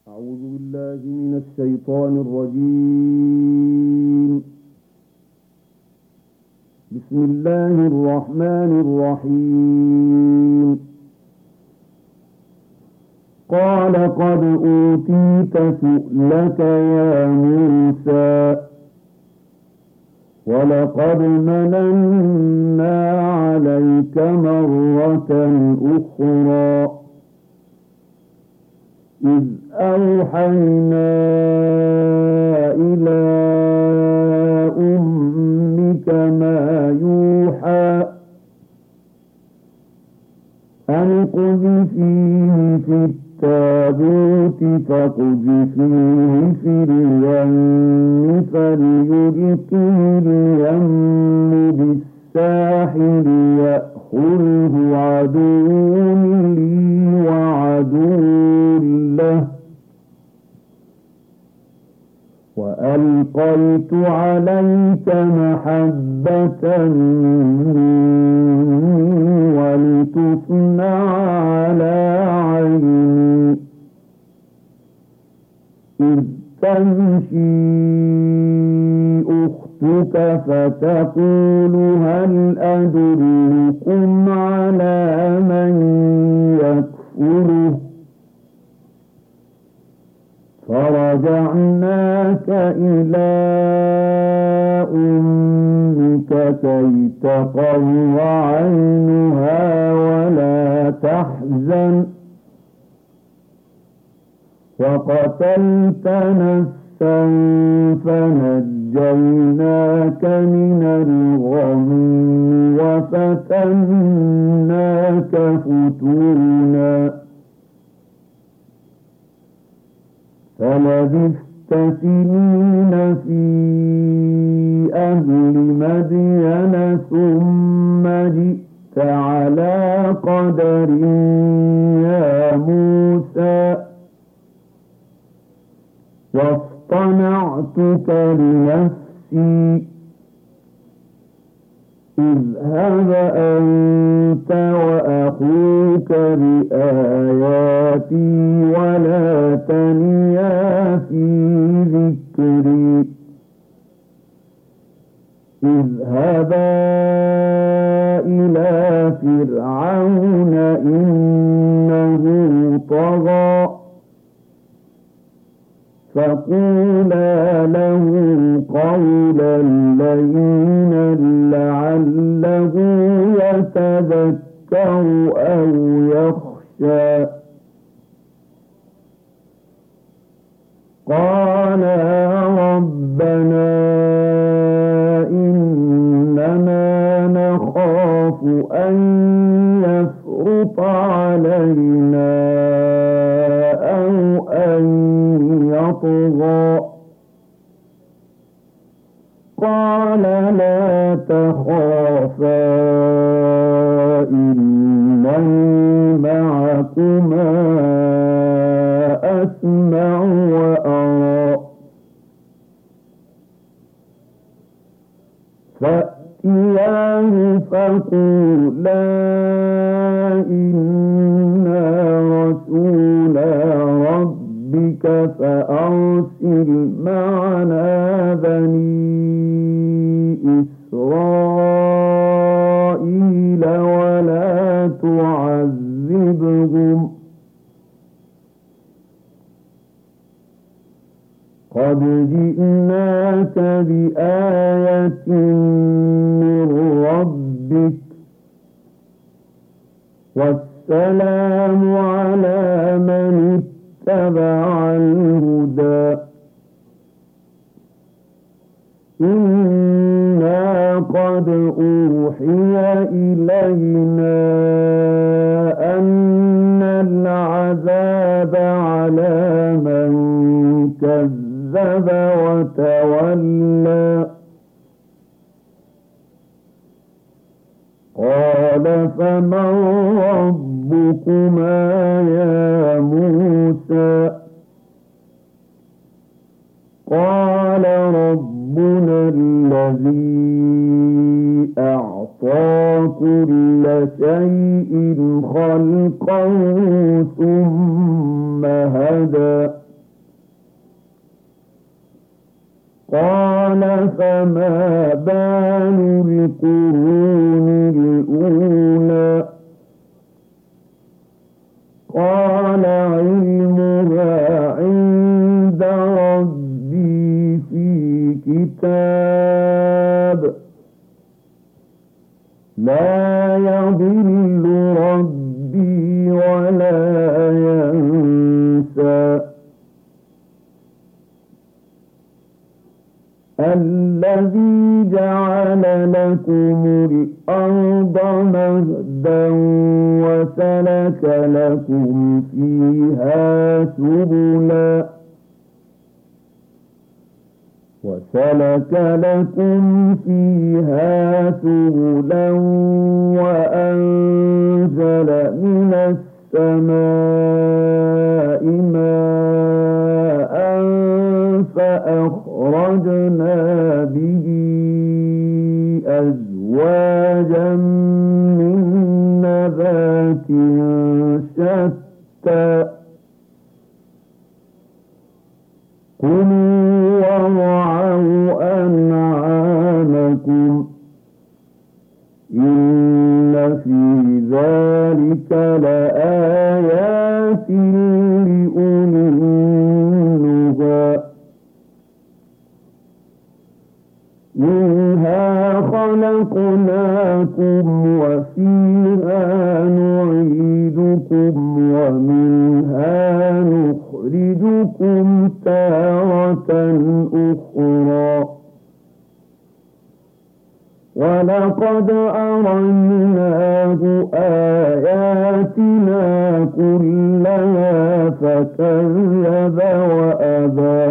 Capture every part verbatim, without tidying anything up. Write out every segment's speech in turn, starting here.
أعوذ بالله من الشيطان الرجيم. بسم الله الرحمن الرحيم. قال قد أوتيت سؤلك يا موسى ولقد مننا عليك مرة أخرى إذ أوحينا إلى أمك ما يوحى أن اقذفيه في التابوت فاقذفيه في اليم فليلقه اليم بالساحل يأخذه عدو لي وعدو له وألقيت عليك محبة مني ولتصنع على عيني إذ تمشي أختك فتقول هل أدلكم على من يكفله فرجعناك إلى أمك كي تقر عينها ولا تحزن وقتلت نفسا فنجيناك من الغم وفتناك فتونا فلبثت سنين في أهل مدين ثم جئت على قدر يا موسى واصطنعتك لنفسي اذهب أنت وأخوك بآياتي ولا تنيا في ذكري اذهبا إلى فرعون إنه طغى فقولا له قولا لينا لعله يتذكر أو يخشى قالا ربنا إننا نخاف أن يفرط علينا أو أن يطغى قال لا تخافا إنني معكما أسمع وأرى فأتياه فقولا إنا رسولا ربك فأرسل معنا بني إسرائيل ولا تعذبهم قد جئناك بآية من ربك والسلام على من اتبع الهدى إنا قد أوحي إلينا أن العذاب على من كذب وتولى قال فمن ربكما يا موسى قال ربنا الذي أعطى كل شيء خلقه ثم هدى قال فما بال القرون الأولى قال علمها عند ربي في كتاب لا يضل ربي ولا ينسى الذي جعل لكم الأرض مهدا وسلك لكم فيها سبلا وسلك لكم فيها سبلا وأنزل من السماء ماء فأخرجنا به أزواجا من نبات شتى كلوا وارعوا أنعامكم إن في ذلك لآيات لأولي النهى منها خلقناكم وفيها نعيدكم ومنها نخرجكم تارة أخرى ولقد أريناه آياتنا كلها فكذب وأبى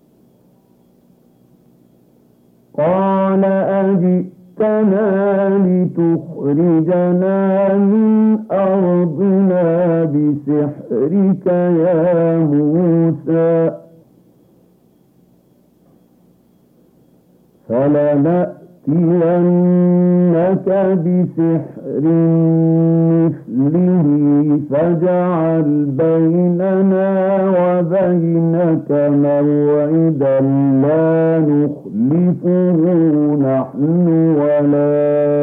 قال أجئتنا لتخرجنا من أرضنا بسحرك يا موسى فلنأتينك بسحر مثله فاجعل بيننا وبينك موعدا لا نخلفه نحن ولا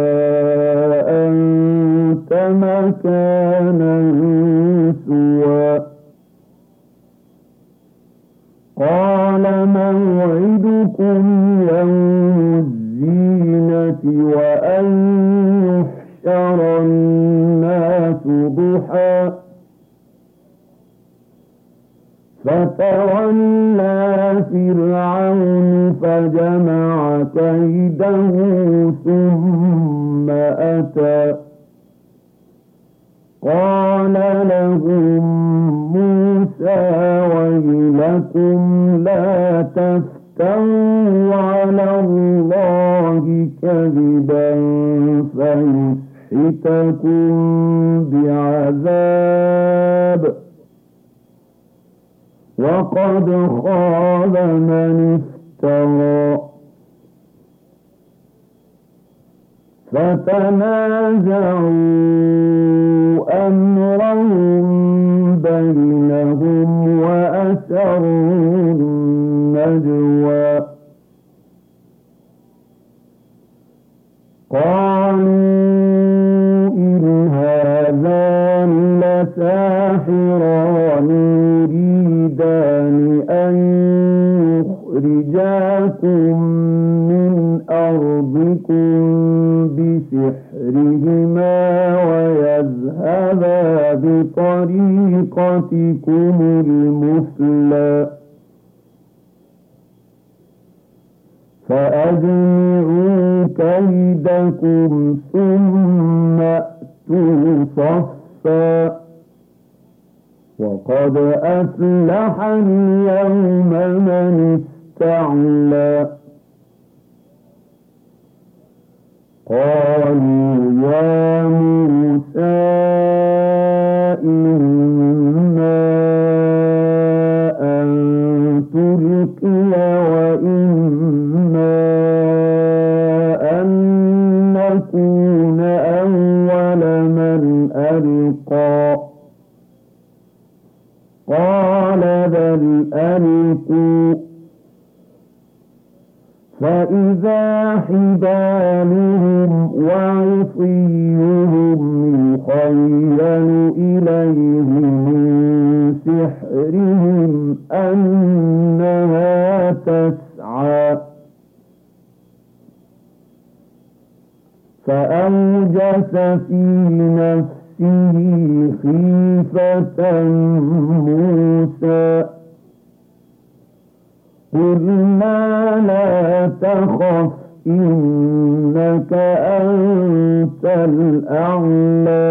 أنت مكانا سوى قال موعدكم يوم الزينة وأن يحشر الناس ضحى فتولى فرعون فجمع كيده ثم أتى قال لهم موسى ويلكم لا تفتروا على الله كذبا فيسحتكم بعذاب وقد خاب من افترى فتنازعوا أمرهم بينهم وأسروا النجوى قالوا إن هذان لساحران يريدان أن يخرجاكم من أرضكم بسحرهما ويذهبا بطريقتكم المثلى فأجمعوا كيدكم ثم أتوا صفا وقد أفلح اليوم من استعلى قالوا يا موسى إما أن تلقي وإما أن نكون أول من ألقى قال بل ألقوا فإذا حبالهم وعصيهم يخيل إليه من سحرهم أنها تسعى فأوجس في نفسه خيفة موسى قلنا لا تخف إنك أنت الأعلى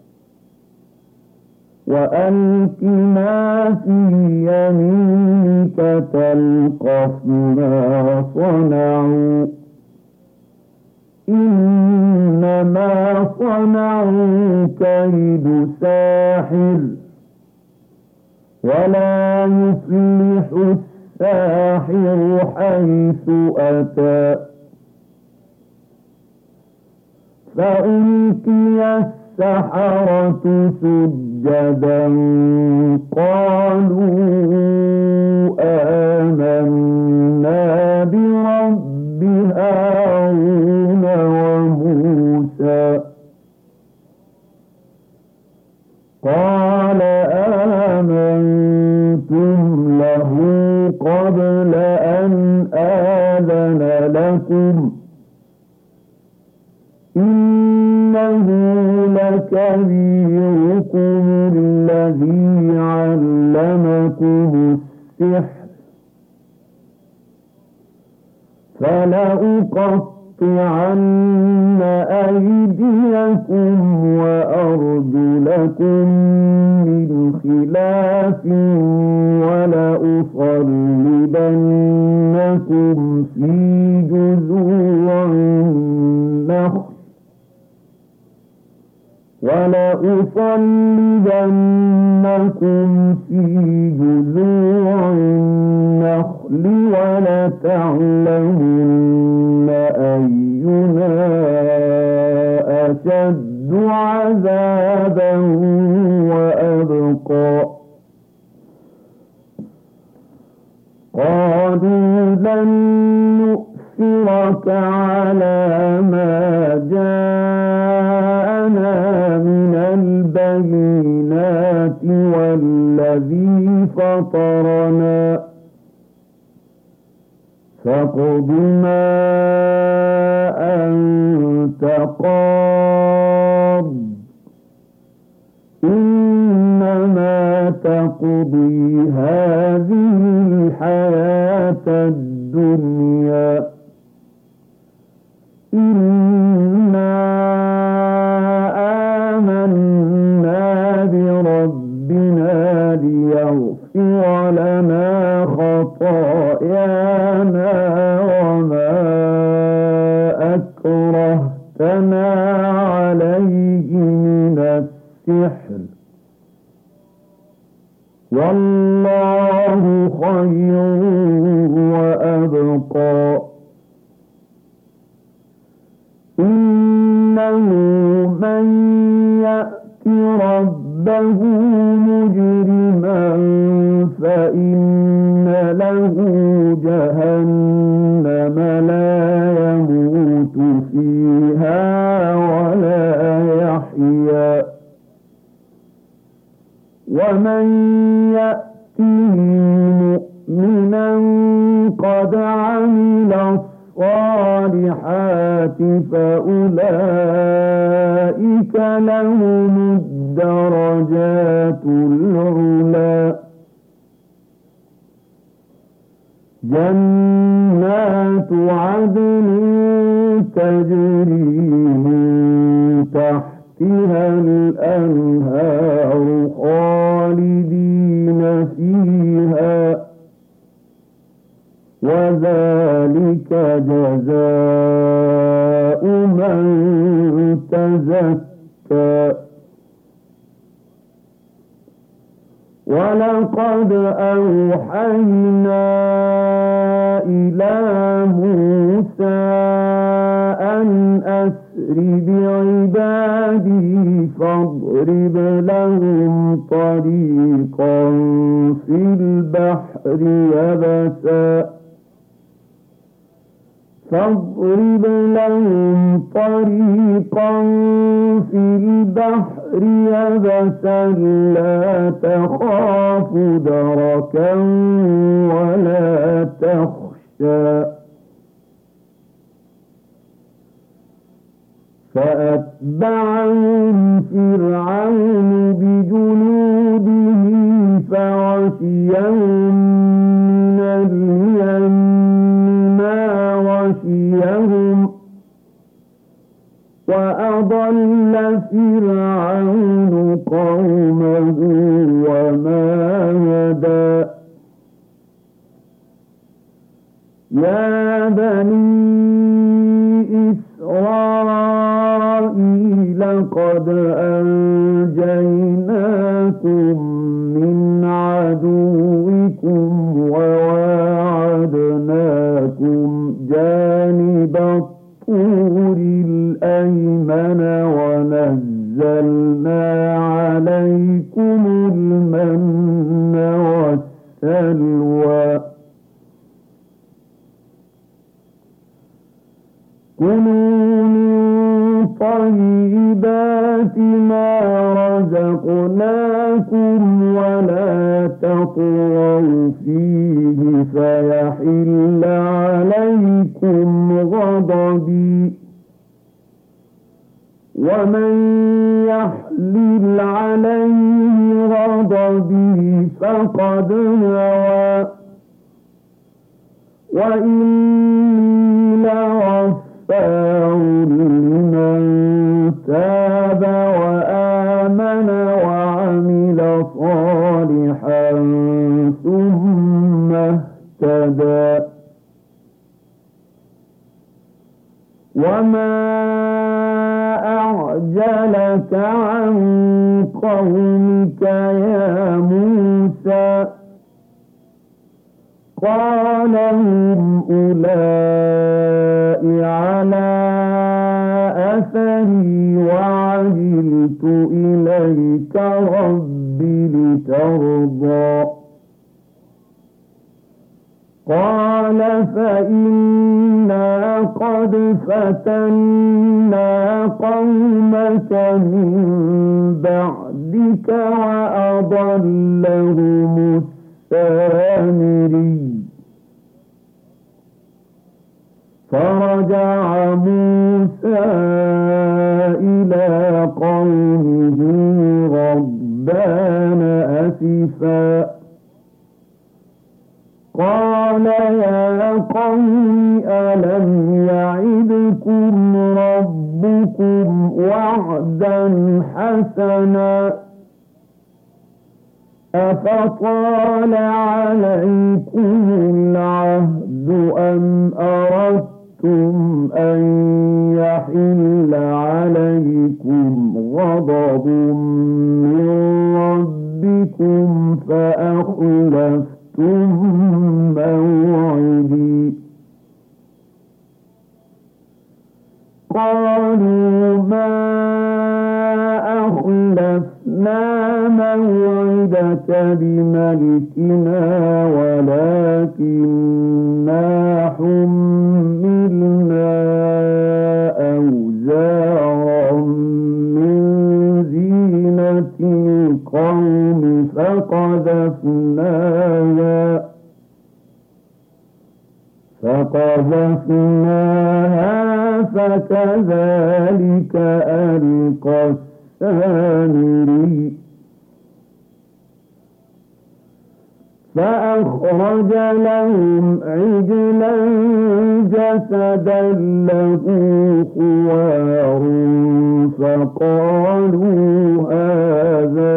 وألق ما في يمينك تلقف ما صنعوا إنما صنعوا كيد ساحر ولا يفلح الساحر حيث أتى فألقي السحرة سجدا قالوا آمنا برب هارون وموسى قال آمنتم له قبل أن آذن لكم إنه لكبيركم الذي علمكم السحر فلأقطعن أيديكم وأرجلكم من خلاف ولأصلبنكم في جذوع النخل ولأصلبنكم في جذوع النخل ولتعلمن أينا أشد عذابا وأبقى قالوا لن نؤثرك على ما جاءنا من البينات والذي فطرنا فاقض ما أنت قاض إنما تقضي هذه الحياة الدنيا إنا آمنا بربنا ليغفر لنا خطايانا وما أكرهتنا عليه من السحر والله خير وأبقى إنه من يأت ربه مجرما فإن له جهنم لا يموت فيها ولا يحيا ومن يأته مؤمنا قد عمل الصالحات فأولئك لهم الدرجات العلى جنات عدن تجري من تحتها الأنهار خالدين فيها وذلك جزاء من تزكى ولقد أوحينا إلى موسى أن أسر بعبادي فاضرب لهم طريقا في البحر يبسا فاضرب لهم طريقا في البحر يبسا لا تخاف دركا ولا تخشى فأتبعهم فرعون بجنوده فغشيهم من اليم ما غشيهم وأضل فرعون قومه وما هدى يا بني إسرائيل قد أنجيناكم من عدوكم وواعدناكم جانب الطور الأيمن ونزلنا عليكم المن والسلوى كلوا من طيبات ما رزقناكم ولا تطغوا فيه فيحل عليكم غضبي ومن يحلل عليه غضبي فقد هوى وإني لغفار لمن تاب وآمن وعمل صالحا ثم اهتدى وما أعجلك عن قومك يا موسى قال هم أولئك على أثري وعجلت إليك رب لترضى قال فإنا قد فتنا قومك من بعدك وأضلهم السامري فرجع موسى إلى قومه غضبان أسفا قال يا قوم ألم يعدكم ربكم وعدا حسنا أفطال عليكم العهد أم أردتم أن يحل عليكم غضب من ربكم فأخلفتم موعدي قالوا ما أخلفنا موعدك بملكنا ولكننا حملنا أوزارا من زينة القوم فقذفناها فقذفناها فكذلك ألقى السامري فأخرج لهم عجلا جسدا له خوار فقالوا هذا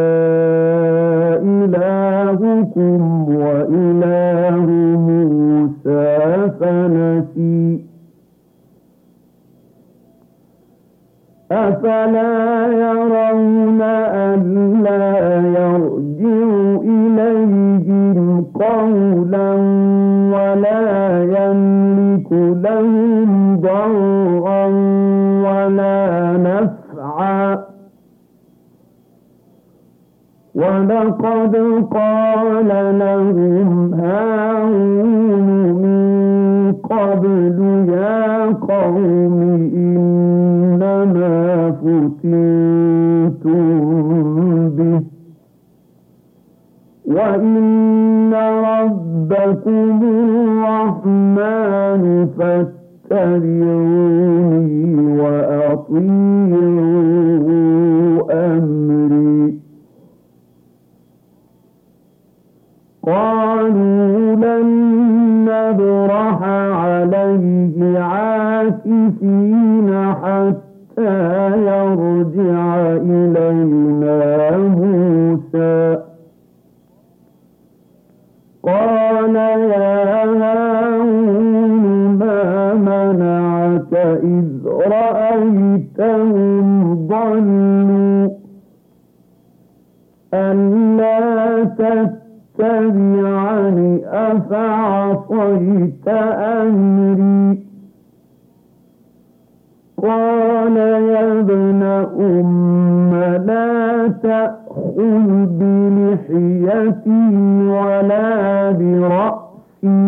إلهكم وإله موسى فنسي أفلا يرون ألا يرجع إليهم قولا ولا يملك لهم ضرا ولا نفعا ولقد قال لهم هارون من قبل يا وإن ربكم الرحمن فاتبعوني وأطيعوا أمري. قالوا لن نبرح عليه عاكفين حتى يرجع إلينا موسى. قال يا هارون ما منعك إذ رأيتهم ضلوا ألا تتبعني أفعصيت أمري. قال يا ابن أم لا تأخذ بلحيتي ولا برأسي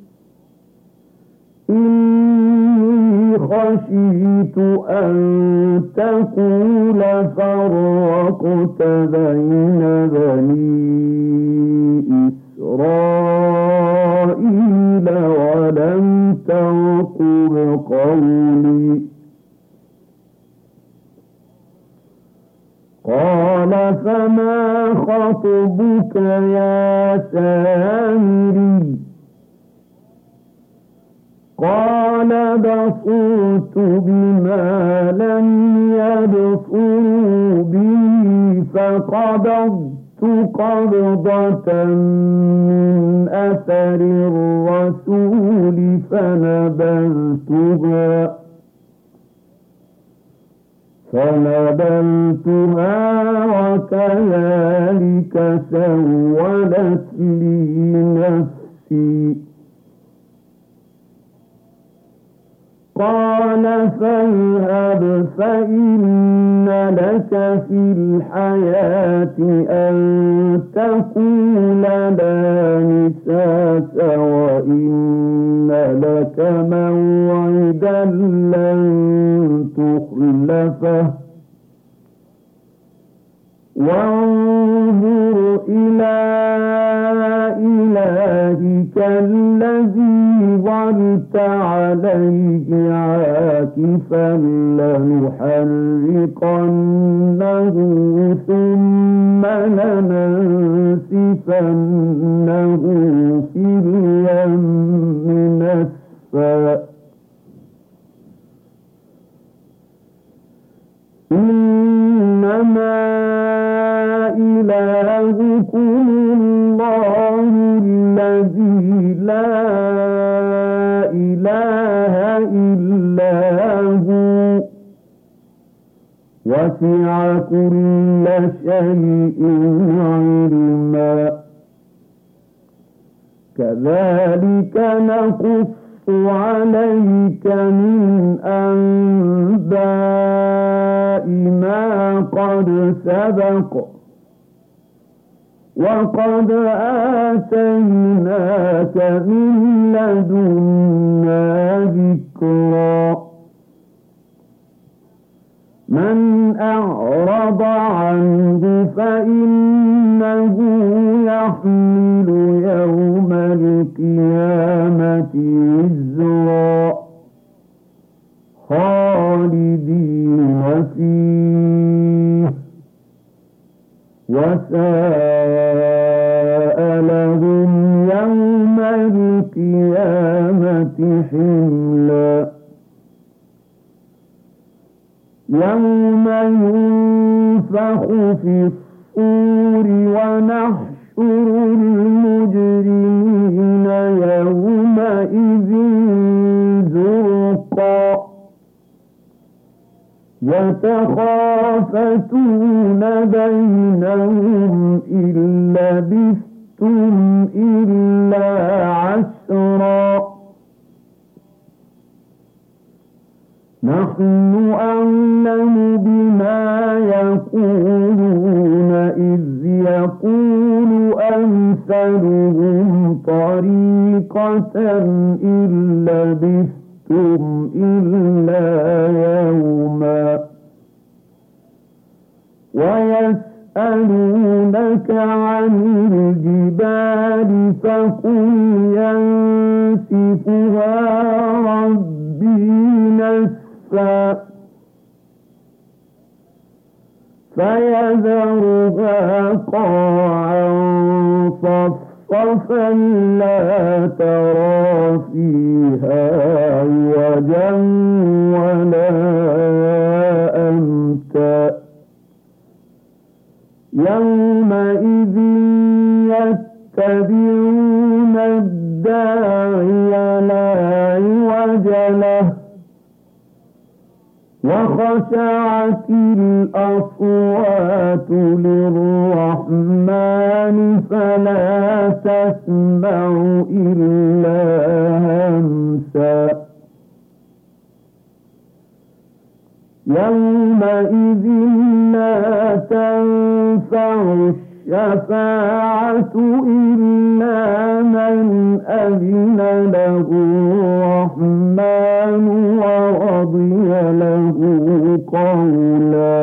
إني خشيت أن تقول فرقت بين بني إسرائيل ولم ترقب قولي. قال فما خطبك يا سامري؟ قال بصرت بما لم يبصروا به فقبضت قبضة من أثر الرسول فنبذتها فنبذتها وكذلك سولت لي نفسي. قال فاذهب فإن لك في الحياة أن تقول لا مساس وإن لك موعدا لن تخلفه وانظر إلى إلهك الذي ظلت عليه عاكفا لنحرقنه ثم لننسفنه في اليم نسفا. إنما إلهكم الله الذي لا إله إلا هو وسع كل شيء علما. كذلك نقص عليك من أنباء ما قد سبق وقد آتيناك من لدنا ذكرا. من أعرض عنه فإنه يحمل يوم القيامة وزرا خالدين فيه وساء لهم يوم القيامة حملا. يوم ينفخ في الصور ونحشر المجرمين يومئذ زرقا يتخافتون بينهم إن لبثتم إلا عشرا. نحن أعلم بما يقولون إذ يقول أمثلهم طريقة إن لبثتم إلا يوما. ويستعجلونك يسألونك عن الجبال فقل ينسفها ربي نسفا فيذرها قاعا صفصفا لا ترى فيها عوجا ولا أمتا يومئذ يتبعون الداعي لا عوج له وخشعت الأصوات للرحمن فلا تسمع إلا همسا يومئذ لا تنفع الشفاعة إلا من أذن له الرحمن ورضي له قولا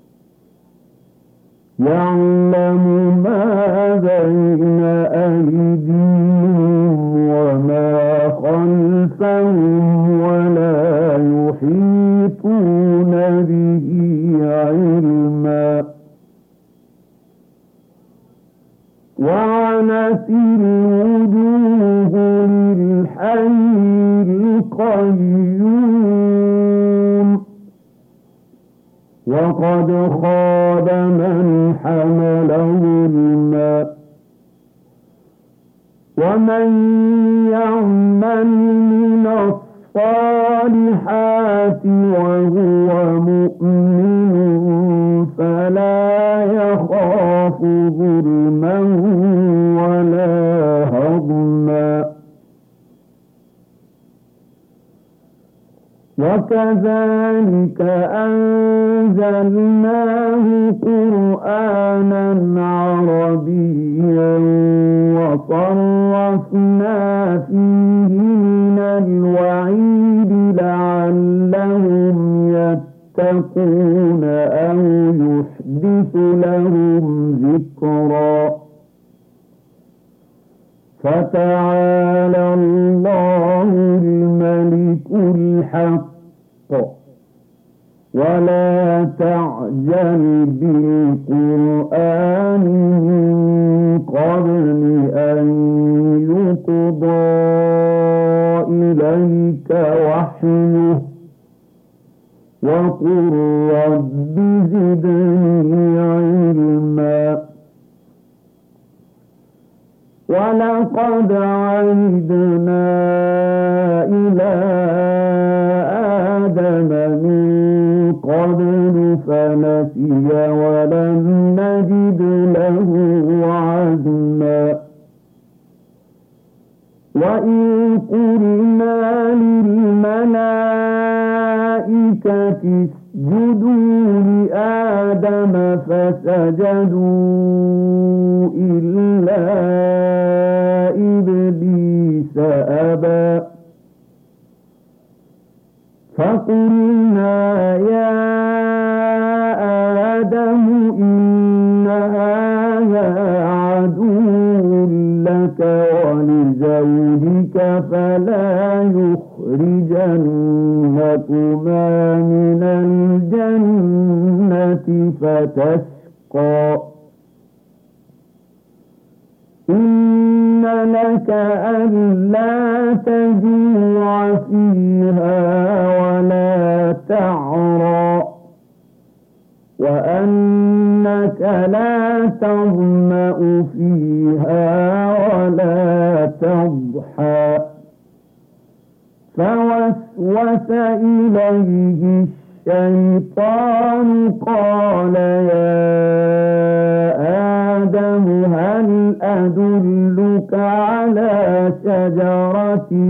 يعلم ما بين أيديهم وما خلفهم ولا يحيطون به علما وعنت الوجوه للحي القيوم وقد خاب من حمل ظلما ومن يعمل من الصالحات وهو مؤمن فلا يخاف ظلما ولا هضما وكذلك أنزلناه قرآنا عربيا وصرفنا فيه من الوعيد لعلهم يتقون أو يحدث لهم ذكرا فتعالى الله الملك الحق ولا تعجل بالقرآن من قبل أن يقضى إليك وحيه وقل رب زدني علما ولقد عهدنا إلى آدم من قبل فنسي ولم نجد له عزما وإن قلنا للملائكة اسجدوا لآدم فسجدوا إلا إبليس أبى فقلنا يا آدم إن هذا عدو لك ولزوجك فلا يخرجنكما من الجنة فتشقى إن لك ألا تجوع فيها ولا تعرى وأنك لا تظمأ فيها ولا تضحى فوسوس إليه الشيطان قال يا آدم هل أدلك على شجرة